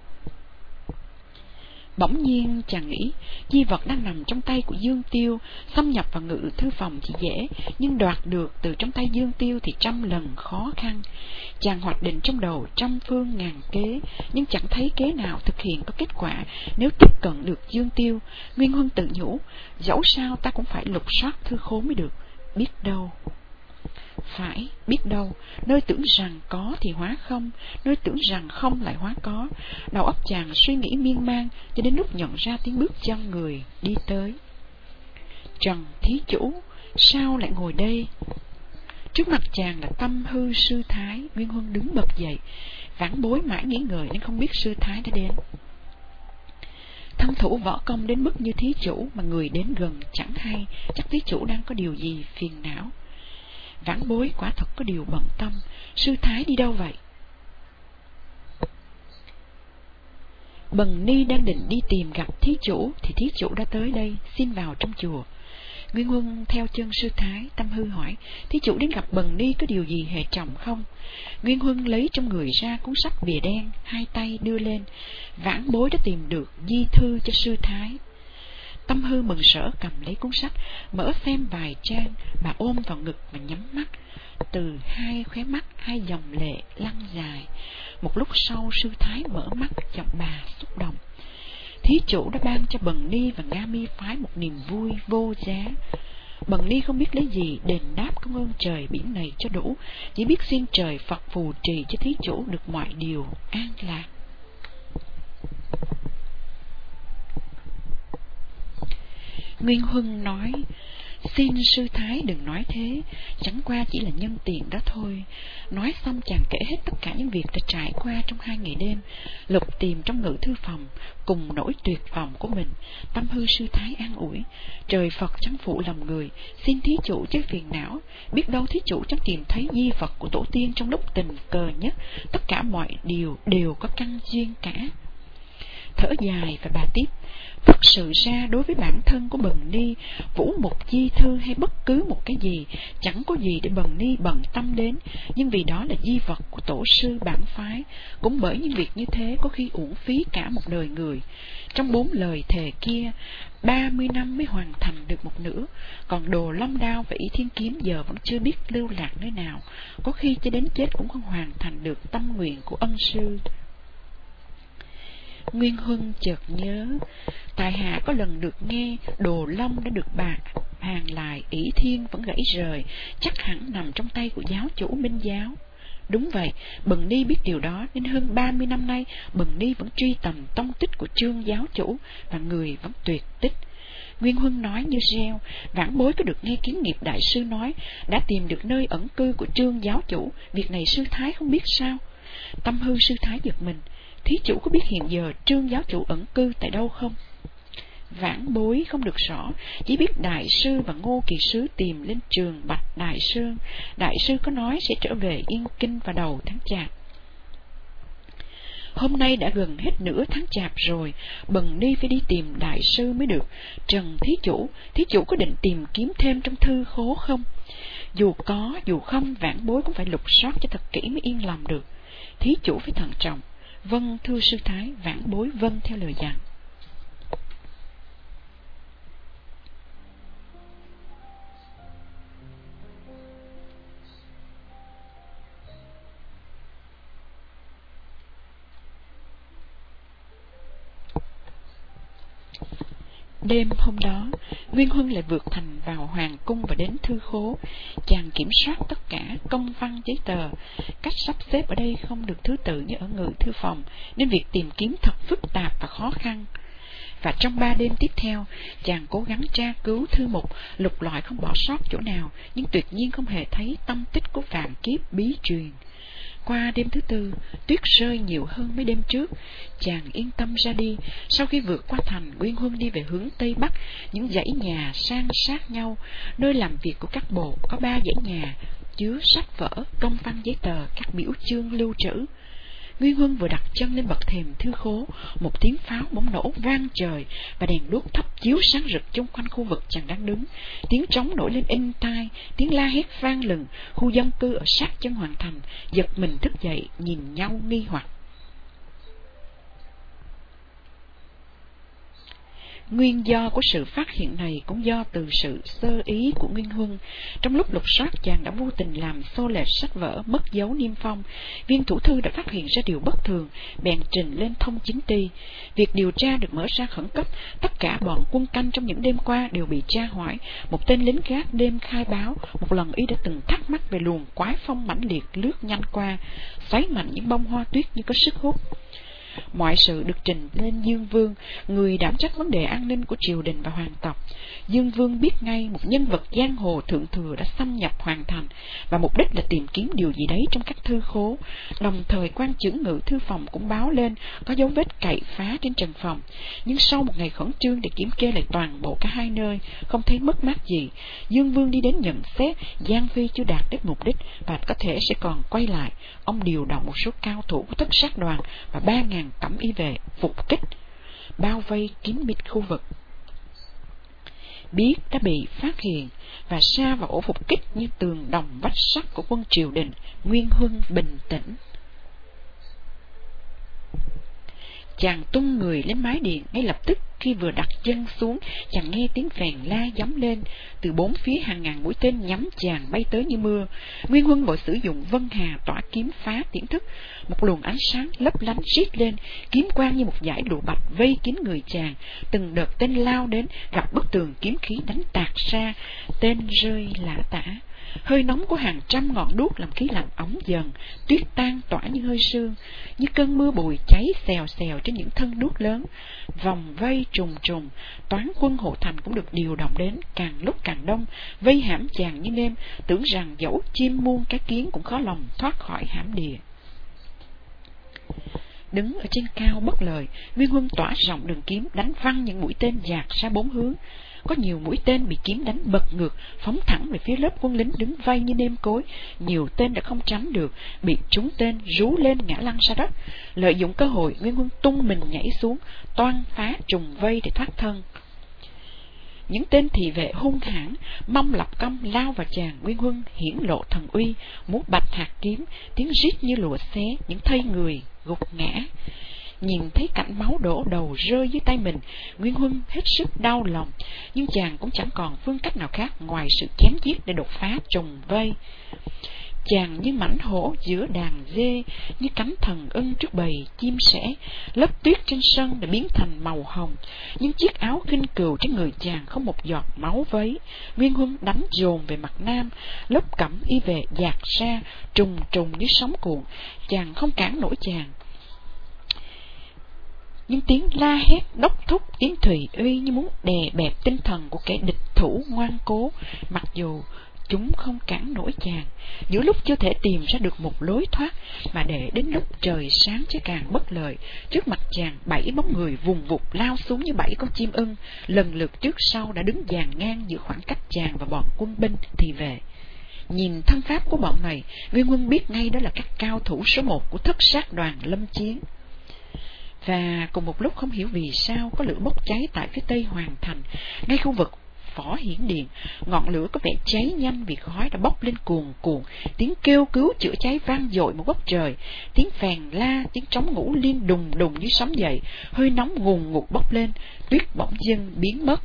Speaker 1: Bỗng nhiên chàng nghĩ di vật đang nằm trong tay của Dương Tiêu, xâm nhập vào ngự thư phòng thì dễ, nhưng đoạt được từ trong tay Dương Tiêu thì trăm lần khó khăn. Chàng hoạch định trong đầu trăm phương ngàn kế, nhưng chẳng thấy kế nào thực hiện có kết quả. Nếu tiếp cận được Dương Tiêu, Nguyên Huân tự nhủ, dẫu sao ta cũng phải lục soát thư khố mới được. Biết đâu Phải, biết đâu, nơi tưởng rằng có thì hóa không, nơi tưởng rằng không lại hóa có. Đầu óc chàng suy nghĩ miên man, cho đến lúc nhận ra tiếng bước chân người đi tới. Trần thí chủ, sao lại ngồi đây? Trước mặt chàng là Tâm Hư sư thái. Nguyên Huân đứng bật dậy, vãn bối mãi nghĩ ngợi nên không biết sư thái đã đến. Thân thủ võ công đến mức như thí chủ mà người đến gần chẳng hay, chắc thí chủ đang có điều gì phiền não. Vãn bối quả thật có điều bận tâm. Sư thái đi đâu vậy? Bần ni đang định đi tìm gặp thí chủ thì thí chủ đã tới đây, xin vào trong chùa. Nguyên Huân theo chân sư thái. Tâm Hư hỏi, thí chủ đến gặp bần ni có điều gì hệ trọng không? Nguyên Huân lấy trong người ra cuốn sách bìa đen, hai tay đưa lên. Vãn bối đã tìm được di thư cho sư thái. Tâm Hư mừng rỡ cầm lấy cuốn sách, mở xem vài trang, bà ôm vào ngực và nhắm mắt. Từ hai khóe mắt hai dòng lệ lăn dài. Một lúc sau sư thái mở mắt, giọng bà xúc động. Thí chủ đã ban cho Bần Ni và Nga Mi phái một niềm vui vô giá. Bần Ni không biết lấy gì đền đáp công ơn trời biển này cho đủ, chỉ biết xin trời Phật phù trì cho thí chủ được mọi điều an lạc. Nguyên Huân nói: Xin sư thái đừng nói thế, chẳng qua chỉ là nhân tiện đó thôi. Nói xong chàng kể hết tất cả những việc đã trải qua trong hai ngày đêm, lục tìm trong ngự thư phòng, cùng nỗi tuyệt vọng của mình. Tâm Hư sư thái an ủi: Trời Phật chẳng phụ lòng người, xin thí chủ chứ phiền não, biết đâu thí chủ chẳng tìm thấy di vật của tổ tiên trong lúc tình cờ nhất, tất cả mọi điều đều có căn duyên cả. Thở dài và bà tiếp: Thật sự ra đối với bản thân của Bần Ni, vũ mục di thư hay bất cứ một cái gì chẳng có gì để Bần Ni bận tâm đến, nhưng vì đó là di vật của tổ sư bản phái, cũng bởi những việc như thế có khi uổng phí cả một đời người. Trong bốn lời thề kia, ba mươi năm mới hoàn thành được một nửa, còn Đồ Long Đao và Ỷ Thiên Kiếm giờ vẫn chưa biết lưu lạc nơi nào, có khi cho đến chết cũng không hoàn thành được tâm nguyện của ân sư. Nguyên Huân chợt nhớ, tại hạ có lần được nghe Đồ Long đã được bạc hàng lại, Ỷ Thiên vẫn gãy rời, chắc hẳn nằm trong tay của giáo chủ Minh giáo. Đúng vậy, Bần Ni biết điều đó, nên hơn ba mươi năm nay Bần Ni vẫn truy tầm tông tích của Trương giáo chủ, và người vẫn tuyệt tích. Nguyên Huân nói như reo: Vãn bối có được nghe Kiến Nghiệp đại sư nói đã tìm được nơi ẩn cư của Trương giáo chủ, việc này sư thái không biết sao? Tâm Hư sư thái giật mình: Thí chủ có biết hiện giờ Trương giáo chủ ẩn cư tại đâu không? Vãn bối không được rõ, chỉ biết đại sư và Ngô Kỳ sứ tìm lên Trường Bạch Đại Sơn. Đại sư có nói sẽ trở về Yên Kinh vào đầu tháng Chạp. Hôm nay đã gần hết nửa tháng Chạp rồi, Bần Ni phải đi tìm đại sư mới được. Trần thí chủ, thí chủ có định tìm kiếm thêm trong thư khố không? Dù có, dù không, vãn bối cũng phải lục soát cho thật kỹ mới yên lòng được. Thí chủ phải thận trọng. Vâng thưa sư thái, vãn bối vâng theo lời dặn. Đêm hôm đó, Nguyên Huân lại vượt thành vào hoàng cung và đến thư khố. Chàng kiểm soát tất cả công văn giấy tờ. Cách sắp xếp ở đây không được thứ tự như ở ngự thư phòng, nên việc tìm kiếm thật phức tạp và khó khăn. Và trong ba đêm tiếp theo, chàng cố gắng tra cứu thư mục, lục lọi không bỏ sót chỗ nào, nhưng tuyệt nhiên không hề thấy tâm tích của vạn kiếp bí truyền. Qua đêm thứ tư, tuyết rơi nhiều hơn mấy đêm trước. Chàng yên tâm ra đi. Sau khi vượt qua thành, Nguyên Huân đi về hướng Tây Bắc, những dãy nhà san sát nhau. Nơi làm việc của các bộ có ba dãy nhà, chứa sách vở, công văn giấy tờ, các biểu chương lưu trữ. Nguyên Huân vừa đặt chân lên bậc thềm thư khố, một tiếng pháo bỗng nổ vang trời và đèn đuốc thấp chiếu sáng rực chung quanh khu vực chàng đang đứng. Tiếng trống nổi lên inh tai, tiếng la hét vang lừng. Khu dân cư ở sát chân hoàng thành giật mình thức dậy, nhìn nhau nghi hoặc. Nguyên do của sự phát hiện này cũng do từ sự sơ ý của Nguyên Huân. Trong lúc lục soát, chàng đã vô tình làm xô lệch sách vở, mất dấu niêm phong. Viên thủ thư đã phát hiện ra điều bất thường, bèn trình lên thông chính ty. Việc điều tra được mở ra khẩn cấp. Tất cả bọn quân canh trong những đêm qua đều bị tra hỏi. Một tên lính gác đêm khai báo một lần y đã từng thắc mắc về luồng quái phong mãnh liệt lướt nhanh qua, xoáy mạnh những bông hoa tuyết như có sức hút. Mọi sự được trình lên Dương Vương, người đảm trách vấn đề an ninh của triều đình và hoàng tộc. Dương Vương biết ngay một nhân vật giang hồ thượng thừa đã xâm nhập hoàng thành, và mục đích là tìm kiếm điều gì đấy trong các thư khố. Đồng thời quan chưởng ngự thư phòng cũng báo lên có dấu vết cậy phá trên trần phòng. Nhưng sau một ngày khẩn trương để kiểm kê lại toàn bộ cả hai nơi, không thấy mất mát gì. Dương Vương đi đến nhận xét Giang Phi chưa đạt đến mục đích và có thể sẽ còn quay lại. Ông điều động một số cao thủ của thất sát đoàn và ba ngàn cẩm y về phục kích, bao vây kín mít khu vực. Biết đã bị phát hiện và sa vào ổ phục kích như tường đồng vách sắt của quân triều đình, Nguyên Huân bình tĩnh. Chàng tung người lên mái điện. Ngay lập tức khi vừa đặt chân xuống, chàng nghe tiếng phèn la gióng lên. Từ bốn phía hàng ngàn mũi tên nhắm chàng bay tới như mưa. Nguyên Huân vội sử dụng Vân Hà tỏa kiếm phá tiễn thức. Một luồng ánh sáng lấp lánh rít lên, kiếm quang như một dải lụa bạch vây kín người chàng. Từng đợt tên lao đến, gặp bức tường kiếm khí đánh tạc ra, tên rơi lả tả. Hơi nóng của hàng trăm ngọn đuốc làm khí lạnh ống dần, tuyết tan tỏa như hơi sương, như cơn mưa bụi cháy xèo xèo trên những thân đuốc lớn. Vòng vây trùng trùng, toán quân hộ thành cũng được điều động đến, càng lúc càng đông, vây hãm chàng như nêm, tưởng rằng dẫu chim muôn cá kiến cũng khó lòng thoát khỏi hãm địa. Đứng ở trên cao bất lời, Nguyên Huân tỏa rộng đường kiếm, đánh văng những mũi tên dạt ra bốn hướng. Có nhiều mũi tên bị kiếm đánh bật ngược, phóng thẳng về phía lớp quân lính đứng vây như nêm cối. Nhiều tên đã không tránh được, bị trúng tên rú lên ngã lăn ra đất. Lợi dụng cơ hội, Nguyên Huân tung mình nhảy xuống, toan phá trùng vây để thoát thân. Những tên thị vệ hung hãn, mong lập công lao vào chàng. Nguyên Huân hiển lộ thần uy, múa bạch hạt kiếm, tiếng rít như lụa xé, những thây người gục ngã. Nhìn thấy cảnh máu đổ đầu rơi dưới tay mình, Nguyên Huân hết sức đau lòng, nhưng chàng cũng chẳng còn phương cách nào khác ngoài sự chém giết để đột phá trùng vây. Chàng như mãnh hổ giữa đàn dê, như cánh thần ưng trước bầy chim sẻ. Lớp tuyết trên sân đã biến thành màu hồng, nhưng chiếc áo kinh cừu trên người chàng không một giọt máu vấy. Nguyên Huân đánh dồn về mặt nam, lớp cẩm y về dạt ra, trùng trùng như sóng cuộn. Chàng không cản nổi chàng. Những tiếng la hét đốc thúc, tiếng thùy uy như muốn đè bẹp tinh thần của kẻ địch thủ ngoan cố, mặc dù chúng không cản nổi chàng. Giữa lúc chưa thể tìm ra được một lối thoát, mà để đến lúc trời sáng chứ càng bất lợi, trước mặt chàng bảy bóng người vùng vụt lao xuống như bảy con chim ưng, lần lượt trước sau đã đứng dàn ngang giữa khoảng cách chàng và bọn quân binh thì về. Nhìn thân pháp của bọn này, Nguyên Huân biết ngay đó là các cao thủ số một của thất sát đoàn lâm chiến. Và cùng một lúc không hiểu vì sao có lửa bốc cháy tại phía tây hoàng thành, ngay khu vực Võ Hiển Điện. Ngọn lửa có vẻ cháy nhanh vì khói đã bốc lên cuồn cuộn, tiếng kêu cứu chữa cháy vang dội một góc trời, tiếng phèn la, tiếng trống ngũ liên đùng đùng như sấm dậy, hơi nóng ngùn ngụt bốc lên, tuyết bỗng dưng biến mất.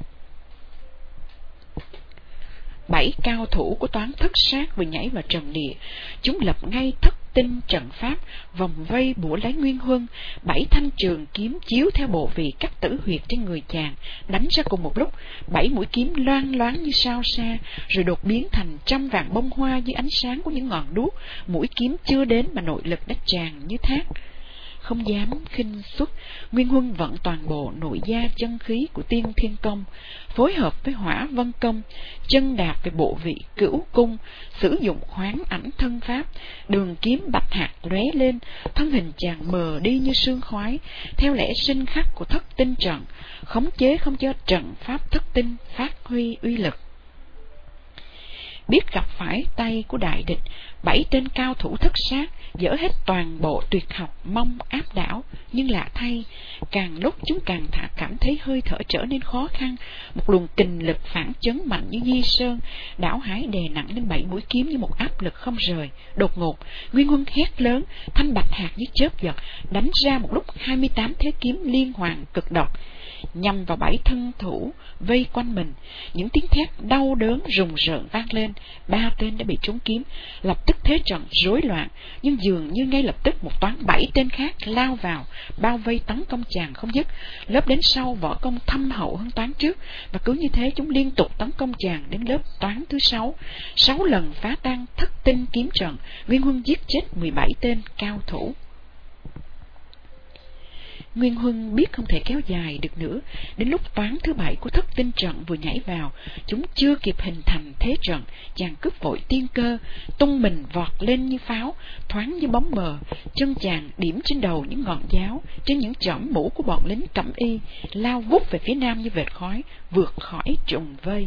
Speaker 1: Bảy cao thủ của toán thất sát vừa nhảy vào trận địa, chúng lập ngay thất tinh trận pháp, vòng vây bủa lấy Nguyên Huân. Bảy thanh trường kiếm chiếu theo bộ vị cắt tử huyệt trên người chàng, đánh ra cùng một lúc. Bảy mũi kiếm loang loáng như sao xa, rồi đột biến thành trăm vạn bông hoa dưới ánh sáng của những ngọn đuốc. Mũi kiếm chưa đến mà nội lực đã tràn như thác. Không dám khinh suất, Nguyên Huân vận toàn bộ nội gia chân khí của Tiên Thiên Công, phối hợp với Hỏa Vân Công, chân đạp về bộ vị Cửu Cung, sử dụng khoáng ảnh thân pháp. Đường kiếm bạch hạt lóe lên, thân hình chàng mờ đi như sương khói, theo lẽ sinh khắc của thất tinh trận, khống chế không cho trận pháp thất tinh phát huy uy lực. Biết gặp phải tay của đại địch, bảy tên cao thủ thất sát dỡ hết toàn bộ tuyệt học mong áp đảo, nhưng lạ thay, càng lúc chúng càng thả cảm thấy hơi thở trở nên khó khăn. Một luồng kình lực phản chấn mạnh như di sơn, đảo hải đè nặng lên bảy mũi kiếm như một áp lực không rời. Đột ngột, Nguyên Huân hét lớn, thanh bạch hạt như chớp giật, đánh ra một lúc hai mươi tám thế kiếm liên hoàn cực độc, nhằm vào bảy thân thủ vây quanh mình. Những tiếng thét đau đớn rùng rợn vang lên. Ba tên đã bị trúng kiếm, lập tức thế trận rối loạn, nhưng dường như ngay lập tức một toán bảy tên khác lao vào, bao vây tấn công chàng không dứt. Lớp đến sau võ công thâm hậu hơn toán trước, và cứ như thế chúng liên tục tấn công chàng đến lớp toán thứ sáu. Sáu lần phá tan thất tinh kiếm trận, Nguyên Huân giết chết mười bảy tên cao thủ. Nguyên Huân biết không thể kéo dài được nữa. Đến lúc toán thứ bảy của thất tinh trận vừa nhảy vào, chúng chưa kịp hình thành thế trận, chàng cướp vội tiên cơ, tung mình vọt lên như pháo, thoáng như bóng mờ. Chân chàng điểm trên đầu những ngọn giáo, trên những chõm mũ của bọn lính cẩm y, lao vút về phía nam như vệt khói, vượt khỏi trùng vây.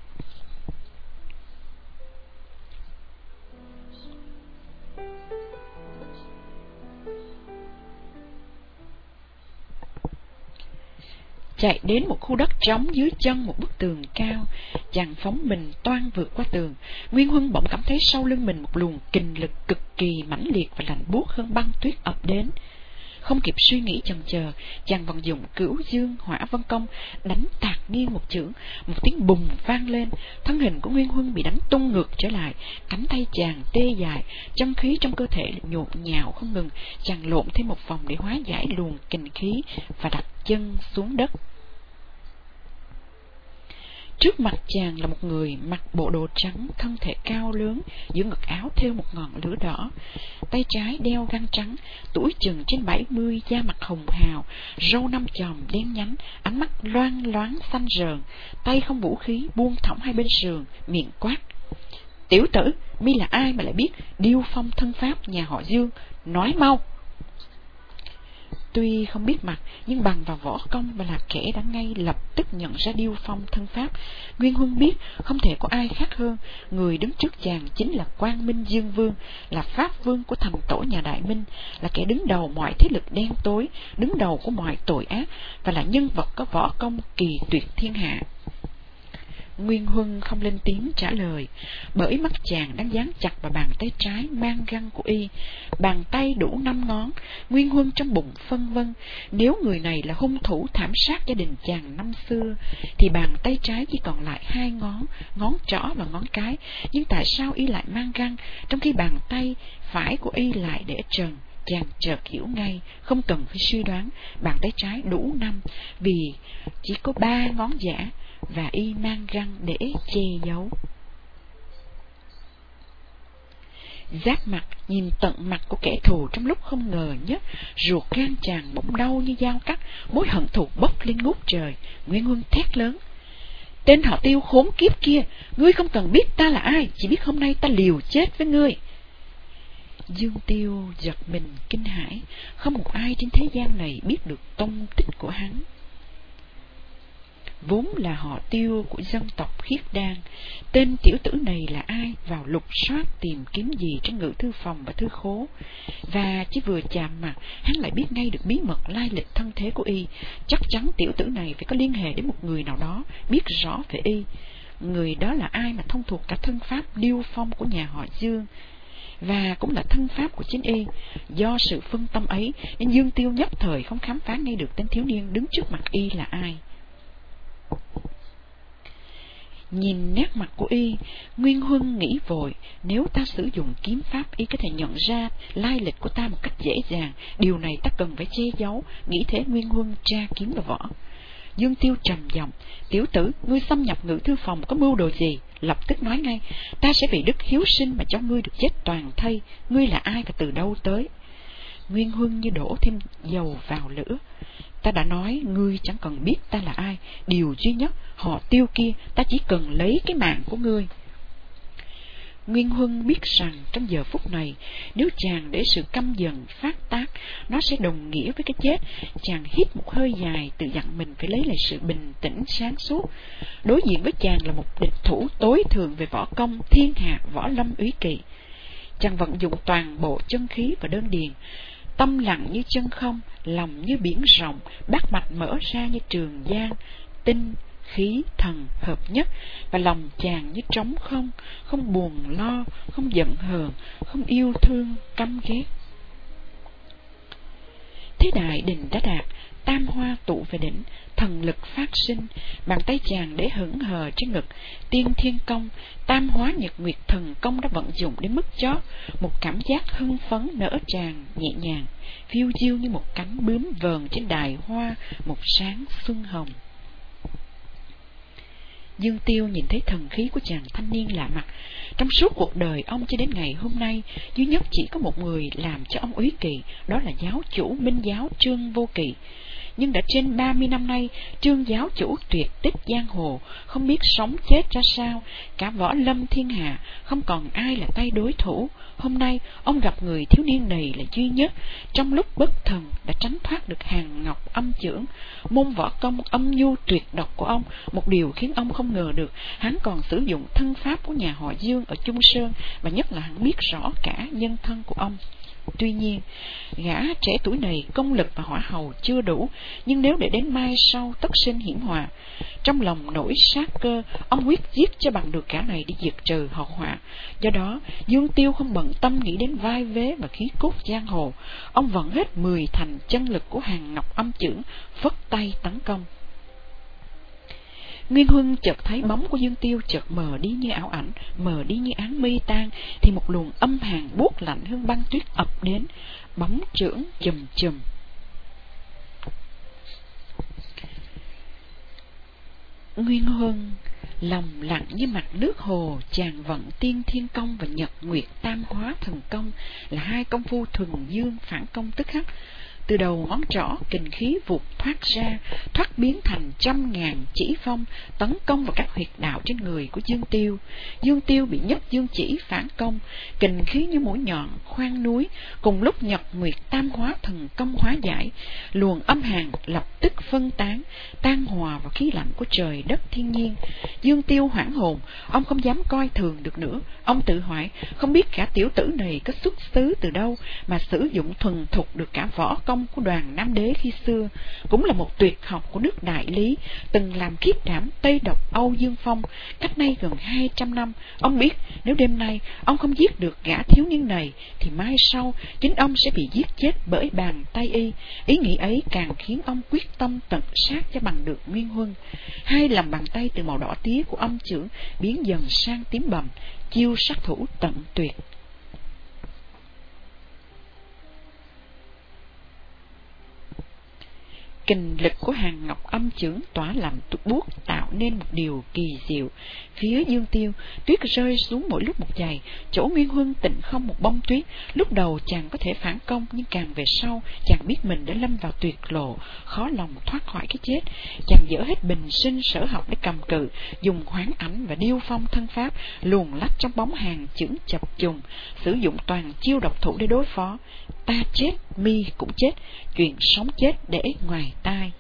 Speaker 1: Chạy đến một khu đất trống dưới chân một bức tường cao, chàng phóng mình toan vượt qua tường. Nguyên Huân bỗng cảm thấy sau lưng mình một luồng kình lực cực kỳ mãnh liệt và lạnh buốt hơn băng tuyết ập đến. Không kịp suy nghĩ chần chờ, chàng vận dụng Cửu Dương Hỏa Vân Công đánh tạt nghiêng một chưởng. Một tiếng bùng vang lên, thân hình của Nguyên Huân bị đánh tung ngược trở lại, cánh tay chàng tê dại, chân khí trong cơ thể nhộn nhạo không ngừng. Chàng lộn thêm một vòng để hóa giải luồng kình khí và đặt chân xuống đất. Trước mặt chàng là một người mặc bộ đồ trắng, thân thể cao lớn, giữa ngực áo thêu một ngọn lửa đỏ, tay trái đeo găng trắng, tuổi chừng trên bảy mươi, da mặt hồng hào, râu năm chòm đen nhánh, ánh mắt loang loáng xanh rờn, tay không vũ khí buông thõng hai bên sườn, miệng quát: "Tiểu tử, mi là ai mà lại biết Điêu Phong thân pháp nhà họ Dương? Nói mau!" Tuy không biết mặt, nhưng bằng vào võ công và là kẻ đã ngay lập tức nhận ra Điêu Phong thân pháp, Nguyên Huân biết không thể có ai khác hơn. Người đứng trước chàng chính là Quang Minh Dương Vương, là pháp vương của thành tổ nhà Đại Minh, là kẻ đứng đầu mọi thế lực đen tối, đứng đầu của mọi tội ác, và là nhân vật có võ công kỳ tuyệt thiên hạ. Nguyên Huân không lên tiếng trả lời, bởi mắt chàng đang dán chặt vào bàn tay trái mang găng của y. Bàn tay đủ năm ngón. Nguyên Huân trong bụng phân vân, nếu người này là hung thủ thảm sát gia đình chàng năm xưa, thì bàn tay trái chỉ còn lại hai ngón, ngón trỏ và ngón cái. Nhưng tại sao y lại mang găng, trong khi bàn tay phải của y lại để trần? Chàng chợt hiểu ngay, không cần phải suy đoán, bàn tay trái đủ năm, vì chỉ có ba ngón giả, và y mang găng để che giấu. Giáp mặt nhìn tận mặt của kẻ thù trong lúc không ngờ nhất, ruột gan chàng bỗng đau như dao cắt, mối hận thù bốc lên ngút trời. Nguyên Huân thét lớn: "Tên họ Tiêu khốn kiếp kia, ngươi không cần biết ta là ai, chỉ biết hôm nay ta liều chết với ngươi." Dương Tiêu giật mình kinh hãi, không một ai trên thế gian này biết được tung tích của hắn. Vốn là họ Tiêu của dân tộc Khiết Đan, tên tiểu tử này là ai vào lục soát tìm kiếm gì trong ngự thư phòng và thư khố, và chỉ vừa chạm mặt hắn lại biết ngay được bí mật lai lịch thân thế của y. Chắc chắn tiểu tử này phải có liên hệ đến một người nào đó biết rõ về y. Người đó là ai mà thông thuộc cả thân pháp Điêu Phong của nhà họ Dương, và cũng là thân pháp của chính y. Do sự phân tâm ấy nên Dương Tiêu nhất thời không khám phá ngay được tên thiếu niên đứng trước mặt y là ai. Nhìn nét mặt của y, Nguyên Huân nghĩ vội, nếu ta sử dụng kiếm pháp, y có thể nhận ra lai lịch của ta một cách dễ dàng, điều này ta cần phải che giấu. Nghĩ thế, Nguyên Huân tra kiếm vào vỏ. Dương Tiêu trầm giọng: "Tiểu tử, ngươi xâm nhập ngự thư phòng có mưu đồ gì? Lập tức nói ngay, ta sẽ vì đức hiếu sinh mà cho ngươi được chết toàn thây. Ngươi là ai và từ đâu tới?" Nguyên Huân như đổ thêm dầu vào lửa: "Ta đã nói ngươi chẳng cần biết ta là ai, điều duy nhất họ Tiêu kia, ta chỉ cần lấy cái mạng của ngươi." Nguyên Huân biết rằng trong giờ phút này, nếu chàng để sự căm giận phát tác, nó sẽ đồng nghĩa với cái chết. Chàng hít một hơi dài, tự dặn mình phải lấy lại sự bình tĩnh sáng suốt. Đối diện với chàng là một địch thủ tối thượng về võ công, thiên hạ võ lâm úy kỵ. Chàng vận dụng toàn bộ chân khí và đơn điền, tâm lặng như chân không, lòng như biển rộng, bát mạch mở ra như trường giang, tinh khí thần hợp nhất, và lòng chàng như trống không, không buồn lo, không giận hờn, không yêu thương căm ghét. Thế đại đình đã đạt, tam hoa tụ về đỉnh, thần lực phát sinh. Bàn tay chàng để hững hờ trên ngực, tiên thiên công, tam hóa nhật nguyệt thần công đã vận dụng đến mức chót. Một cảm giác hưng phấn nở tràn nhẹ nhàng, phiêu diêu như một cánh bướm vờn trên đài hoa một sáng xuân hồng. Dương Tiêu nhìn thấy thần khí của chàng thanh niên lạ mặt. Trong suốt cuộc đời ông cho đến ngày hôm nay, duy nhất chỉ có một người làm cho ông úy kỵ, đó là giáo chủ Minh giáo Trương Vô Kỵ. Nhưng đã trên ba mươi năm nay, Trương giáo chủ tuyệt tích giang hồ, không biết sống chết ra sao. Cả võ lâm thiên hạ không còn ai là tay đối thủ. Hôm nay ông gặp người thiếu niên này là duy nhất, trong lúc bất thần đã tránh thoát được hàng ngọc âm chưởng. Môn võ công âm nhu tuyệt độc của ông, một điều khiến ông không ngờ được, hắn còn sử dụng thân pháp của nhà họ Dương ở Trung Sơn, và nhất là hắn biết rõ cả nhân thân của ông. Tuy nhiên, gã trẻ tuổi này công lực và hỏa hầu chưa đủ, nhưng nếu để đến mai sau tất sinh hiểm họa. Trong lòng nổi sát cơ, ông quyết giết cho bằng được gã này để diệt trừ hậu họa. Do đó, Dương Tiêu không bận tâm nghĩ đến vai vế và khí cốt giang hồ. Ông vận hết mười thành chân lực của Hàng Ngọc Âm Chưởng, phất tay tấn công. Nguyên Huân chợt thấy bóng của Dương Tiêu chợt mờ đi như ảo ảnh, mờ đi như áng mây tan, thì một luồng âm hàn buốt lạnh hương băng tuyết ập đến, bóng chưởng chùm chùm. Nguyên Huân lòng lặng như mặt nước hồ, chàng vận tiên thiên công và nhật nguyệt tam hóa thần công là hai công phu thuần dương phản công tức khắc. Từ đầu ngón trỏ, kình khí vụt thoát ra, thoát biến thành trăm ngàn chỉ phong, tấn công vào các huyệt đạo trên người của Dương Tiêu. Dương Tiêu bị nhất dương chỉ phản công, kình khí như mũi nhọn khoan núi, cùng lúc nhật nguyệt tam hóa thần công hóa giải, luồng âm hàn lập tức phân tán, tan hòa vào khí lạnh của trời đất thiên nhiên. Dương Tiêu hoảng hồn, ông không dám coi thường được nữa. Ông tự hỏi, không biết cả tiểu tử này có xuất xứ từ đâu mà sử dụng thuần thục được cả võ công của Đoàn Nam Đế khi xưa, cũng là một tuyệt học của nước Đại Lý, từng làm khiếp đảm Tây Độc Âu Dương Phong cách nay gần hai trăm năm. Ông biết nếu đêm nay ông không giết được gã thiếu niên này thì mai sau chính ông sẽ bị giết chết bởi bàn tay y. Ý nghĩ ấy càng khiến ông quyết tâm tận sát cho bằng được Nguyên Huân. Hai lòng bàn tay từ màu đỏ tía của âm chưởng biến dần sang tím bầm, chiêu sát thủ tận tuyệt. Kình lực của Hàng Ngọc Âm Chưởng tỏa làm buốt tạo nên một điều kỳ diệu. Phía Dương Tiêu, tuyết rơi xuống mỗi lúc một dày, chỗ Nguyên Huân tịnh không một bông tuyết. Lúc đầu chàng có thể phản công, nhưng càng về sau chàng biết mình đã lâm vào tuyệt lộ, khó lòng thoát khỏi cái chết. Chàng dỡ hết bình sinh sở học để cầm cự, dùng hoán ảnh và điêu phong thân pháp luồn lách trong bóng hàng chưởng chập trùng, sử dụng toàn chiêu độc thủ để đối phó. Ta chết, mi cũng chết, chuyện sống chết để ngoài tai.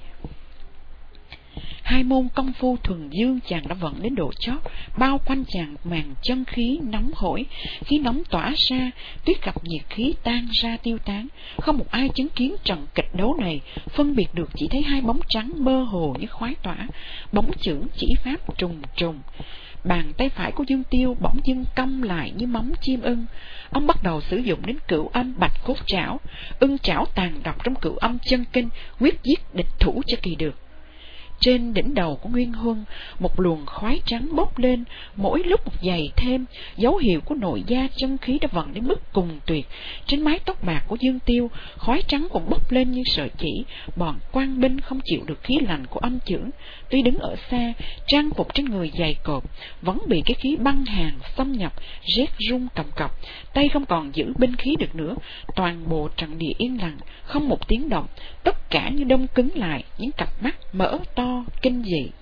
Speaker 1: Hai môn công phu thuần dương chàng đã vận đến độ chót, bao quanh chàng màn chân khí nóng hổi, khí nóng tỏa ra, tuyết gặp nhiệt khí tan ra tiêu tán. Không một ai chứng kiến trận kịch đấu này phân biệt được, chỉ thấy hai bóng trắng mơ hồ như khói tỏa, bóng chưởng chỉ pháp trùng trùng. Bàn tay phải của Dương Tiêu bỗng dưng cong lại như móng chim ưng. Ông bắt đầu sử dụng đến cửu âm bạch cốt trảo, ưng trảo tàn độc trong cửu âm chân kinh, quyết giết địch thủ cho kỳ được. Trên đỉnh đầu của Nguyên Huân, một luồng khói trắng bốc lên, mỗi lúc một dày thêm, dấu hiệu của nội gia chân khí đã vận đến mức cùng tuyệt. Trên mái tóc bạc của Dương Tiêu, khói trắng cũng bốc lên như sợi chỉ. Bọn quan binh không chịu được khí lạnh của âm chưởng, tuy đứng ở xa, trang phục trên người dày cộp, vẫn bị cái khí băng hàn xâm nhập, rét run cầm cập, tay không còn giữ binh khí được nữa. Toàn bộ trận địa yên lặng, không một tiếng động, tất cả như đông cứng lại, những cặp mắt mở to kinh dị.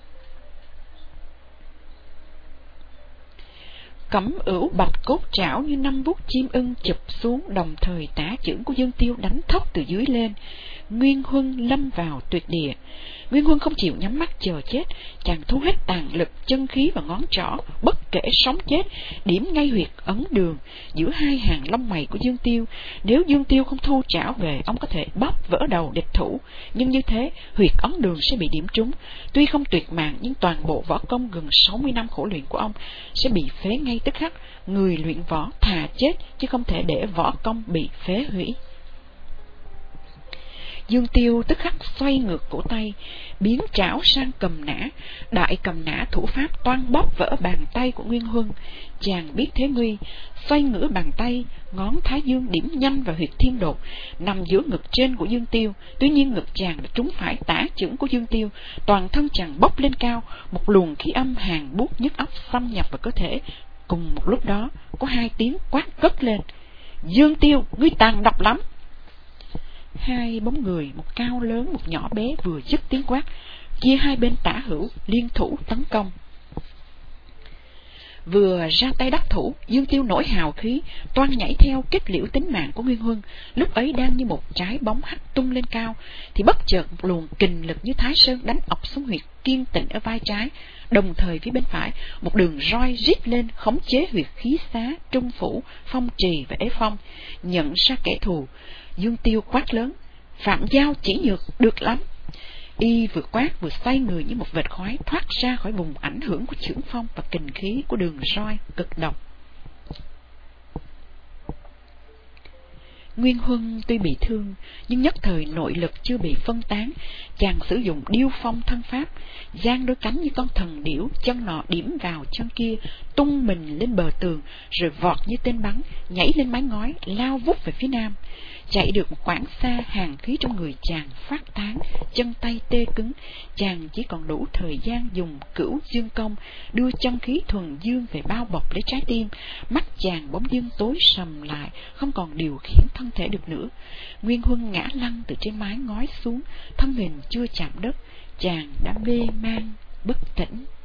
Speaker 1: Cẩm ửu bạch cốt trảo như năm vuốt chim ưng chụp xuống, đồng thời tả chưởng của Dương Tiêu đánh thốc từ dưới lên. Nguyên Huân lâm vào tuyệt địa. Nguyên Huân không chịu nhắm mắt chờ chết, chàng thu hết tàn lực chân khí và ngón trỏ, bất kể sống chết, điểm ngay huyệt ấn đường giữa hai hàng lông mày của Dương Tiêu. Nếu Dương Tiêu không thu trảo về, ông có thể bóp vỡ đầu địch thủ, nhưng như thế huyệt ấn đường sẽ bị điểm trúng. Tuy không tuyệt mạng, nhưng toàn bộ võ công gần sáu mươi năm khổ luyện của ông sẽ bị phế ngay tức khắc. Người luyện võ thà chết chứ không thể để võ công bị phế hủy. Dương Tiêu tức khắc xoay ngược cổ tay, biến trảo sang cầm nã. Đại cầm nã thủ pháp toan bóp vỡ bàn tay của Nguyên Huân. Chàng biết thế nguy, xoay ngửa bàn tay, ngón thái dương điểm nhanh vào huyệt thiên đột nằm giữa ngực trên của Dương Tiêu. Tuy nhiên ngực chàng đã trúng phải tả chưởng của Dương Tiêu, toàn thân chàng bốc lên cao, một luồng khí âm hàn buốt nhức óc xâm nhập vào cơ thể. Cùng một lúc đó có hai tiếng quát cất lên: Dương Tiêu, ngươi tàn độc lắm! Hai bóng người, một cao lớn một nhỏ bé, vừa dứt tiếng quát, chia hai bên tả hữu liên thủ tấn công. Vừa ra tay đắc thủ, Dương Tiêu nổi hào khí, toan nhảy theo kết liễu tính mạng của Nguyên Huân. Lúc ấy đang như một trái bóng hắt tung lên cao, thì bất chợt một luồng kình lực như Thái Sơn đánh ập xuống huyệt Kiên Tịnh ở vai trái. Đồng thời phía bên phải, một đường roi rít lên khống chế huyệt Khí Xá, Trung Phủ, Phong Trì và Ế Phong. Nhận ra kẻ thù, Dương Tiêu quát lớn: Phạm Giao chỉ nhược, được lắm! Y vừa quát vừa xoay người như một vệt khói thoát ra khỏi vùng ảnh hưởng của chưởng phong và kình khí của đường roi cực độc. Nguyên Huân tuy bị thương, nhưng nhất thời nội lực chưa bị phân tán. Chàng sử dụng điêu phong thân pháp, giang đôi cánh như con thần điểu, chân nọ điểm vào chân kia, tung mình lên bờ tường, rồi vọt như tên bắn, nhảy lên mái ngói, lao vút về phía nam. Chạy được một quãng xa, hàng khí trong người chàng phát tán, chân tay tê cứng. Chàng chỉ còn đủ thời gian dùng Cửu Dương Công đưa chân khí thuần dương về bao bọc lấy trái tim. Mắt chàng bỗng dưng tối sầm lại, không còn điều khiển thân thể được nữa. Nguyên Huân ngã lăn từ trên mái ngói xuống, thân hình chưa chạm đất, chàng đã mê man bất tỉnh.